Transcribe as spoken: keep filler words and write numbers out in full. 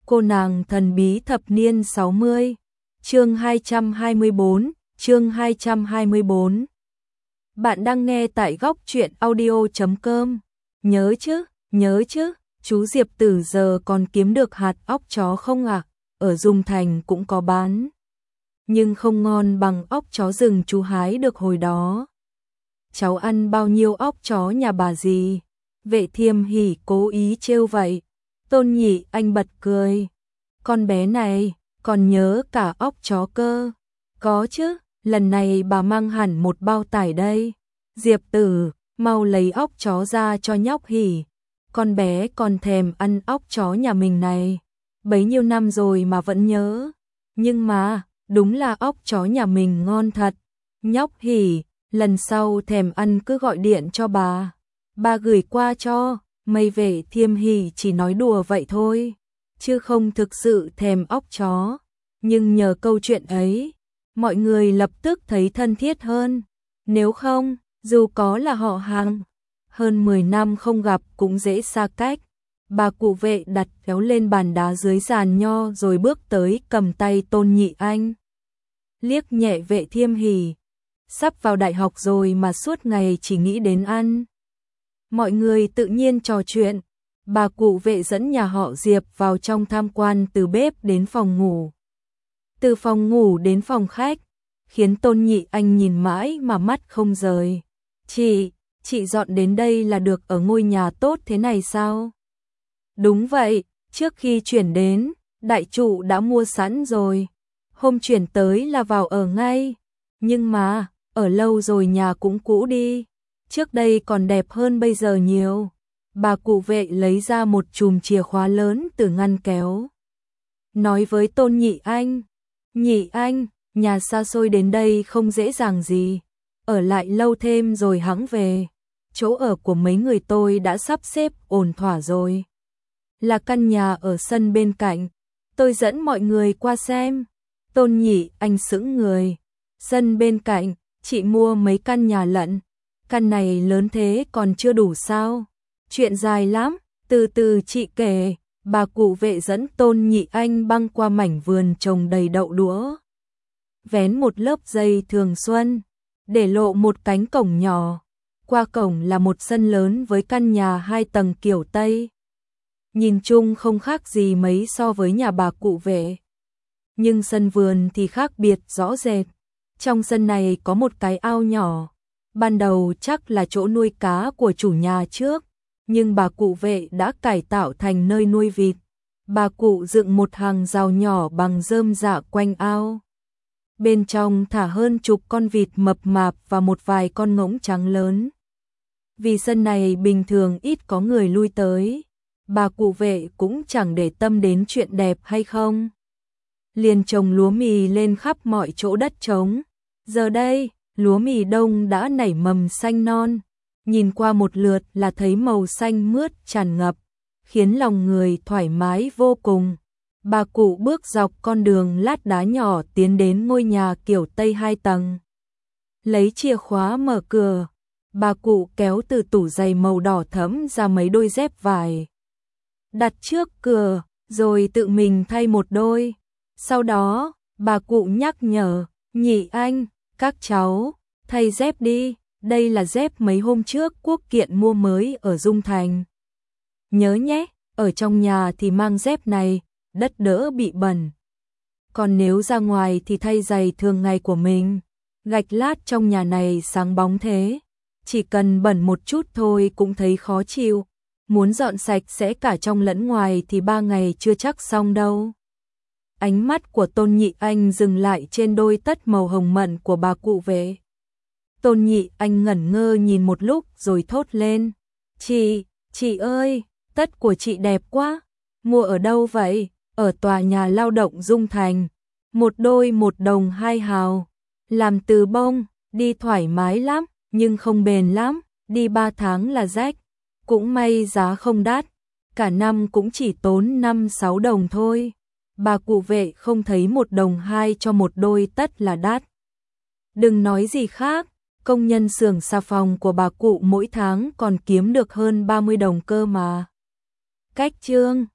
Cô nàng thần bí thập niên sáu mươi, chương hai trăm hai mươi bốn, chương hai trăm hai mươi bốn. Bạn đang nghe tại góc truyện audio chấm com. Nhớ chứ, nhớ chứ, chú Diệp Tử giờ còn kiếm được hạt óc chó không ạ? À? Ở Dung Thành cũng có bán. Nhưng không ngon bằng óc chó rừng chú hái được hồi đó. Cháu ăn bao nhiêu óc chó nhà bà gì? Vệ Thiêm Hỉ cố ý trêu vậy. Tôn Nhị Anh bật cười. Con bé này, còn nhớ cả óc chó cơ. Có chứ, lần này bà mang hẳn một bao tải đây. Diệp Tử, mau lấy óc chó ra cho nhóc Hỉ. Con bé còn thèm ăn óc chó nhà mình này. Bấy nhiêu năm rồi mà vẫn nhớ. Nhưng mà, đúng là óc chó nhà mình ngon thật. Nhóc Hỉ, lần sau thèm ăn cứ gọi điện cho bà. Bà gửi qua cho. Mây Vệ Thiêm Hỉ chỉ nói đùa vậy thôi, chứ không thực sự thèm óc chó. Nhưng nhờ câu chuyện ấy, mọi người lập tức thấy thân thiết hơn. Nếu không, dù có là họ hàng, hơn mười năm không gặp cũng dễ xa cách. Bà cụ Vệ đặt kéo lên bàn đá dưới giàn nho rồi bước tới cầm tay Tôn Nhị Anh. Liếc nhẹ Vệ Thiêm Hỉ, sắp vào đại học rồi mà suốt ngày chỉ nghĩ đến ăn. Mọi người tự nhiên trò chuyện, bà cụ Vệ dẫn nhà họ Diệp vào trong tham quan từ bếp đến phòng ngủ. Từ phòng ngủ đến phòng khách, khiến Tôn Nhị Anh nhìn mãi mà mắt không rời. Chị, chị dọn đến đây là được ở ngôi nhà tốt thế này sao? Đúng vậy, trước khi chuyển đến, đại trụ đã mua sẵn rồi. Hôm chuyển tới là vào ở ngay. Nhưng mà, ở lâu rồi nhà cũng cũ đi. Trước đây còn đẹp hơn bây giờ nhiều. Bà cụ Vệ lấy ra một chùm chìa khóa lớn từ ngăn kéo. Nói với Tôn Nhị Anh, Nhị Anh, nhà xa xôi đến đây không dễ dàng gì. Ở lại lâu thêm rồi hẵng về. Chỗ ở của mấy người tôi đã sắp xếp ổn thỏa rồi. Là căn nhà ở sân bên cạnh. Tôi dẫn mọi người qua xem. Tôn Nhị Anh sững người. Sân bên cạnh, chị mua mấy căn nhà lận. Căn này lớn thế còn chưa đủ sao? Chuyện dài lắm, từ từ chị kể. Bà cụ Vệ dẫn Tôn Nhị Anh băng qua mảnh vườn trồng đầy đậu đũa. Vén một lớp dây thường xuân, để lộ một cánh cổng nhỏ. Qua cổng là một sân lớn với căn nhà hai tầng kiểu Tây. Nhìn chung không khác gì mấy so với nhà bà cụ Vệ. Nhưng sân vườn thì khác biệt rõ rệt. Trong sân này có một cái ao nhỏ. Ban đầu chắc là chỗ nuôi cá của chủ nhà trước, nhưng bà cụ Vệ đã cải tạo thành nơi nuôi vịt. Bà cụ dựng một hàng rào nhỏ bằng rơm rạ quanh ao. Bên trong thả hơn chục con vịt mập mạp và một vài con ngỗng trắng lớn. Vì sân này bình thường ít có người lui tới, bà cụ Vệ cũng chẳng để tâm đến chuyện đẹp hay không. Liền trồng lúa mì lên khắp mọi chỗ đất trống. Giờ đây, lúa mì đông đã nảy mầm xanh non, nhìn qua một lượt là thấy màu xanh mướt tràn ngập, khiến lòng người thoải mái vô cùng. Bà cụ bước dọc con đường lát đá nhỏ tiến đến ngôi nhà kiểu Tây hai tầng. Lấy chìa khóa mở cửa, bà cụ kéo từ tủ giày màu đỏ thẫm ra mấy đôi dép vải. Đặt trước cửa, rồi tự mình thay một đôi. Sau đó, bà cụ nhắc nhở, Nhị Anh, các cháu, thay dép đi, đây là dép mấy hôm trước Quốc Kiện mua mới ở Dung Thành. Nhớ nhé, ở trong nhà thì mang dép này, đất đỡ bị bẩn. Còn nếu ra ngoài thì thay giày thường ngày của mình. Gạch lát trong nhà này sáng bóng thế, chỉ cần bẩn một chút thôi cũng thấy khó chịu. Muốn dọn sạch sẽ cả trong lẫn ngoài thì ba ngày chưa chắc xong đâu. Ánh mắt của Tôn Nhị Anh dừng lại trên đôi tất màu hồng mận của bà cụ Vệ. Tôn Nhị Anh ngẩn ngơ nhìn một lúc rồi thốt lên. Chị, chị ơi, tất của chị đẹp quá. Mua ở đâu vậy? Ở tòa nhà lao động Dung Thành. Một đôi một đồng hai hào. Làm từ bông, đi thoải mái lắm, nhưng không bền lắm. Đi ba tháng là rách. Cũng may giá không đắt. Cả năm cũng chỉ tốn năm sáu đồng thôi. Bà cụ Vệ không thấy một đồng hai cho một đôi tất là đắt. Đừng nói gì khác, công nhân xưởng xà phòng của bà cụ mỗi tháng còn kiếm được hơn ba mươi đồng cơ mà. Cách chương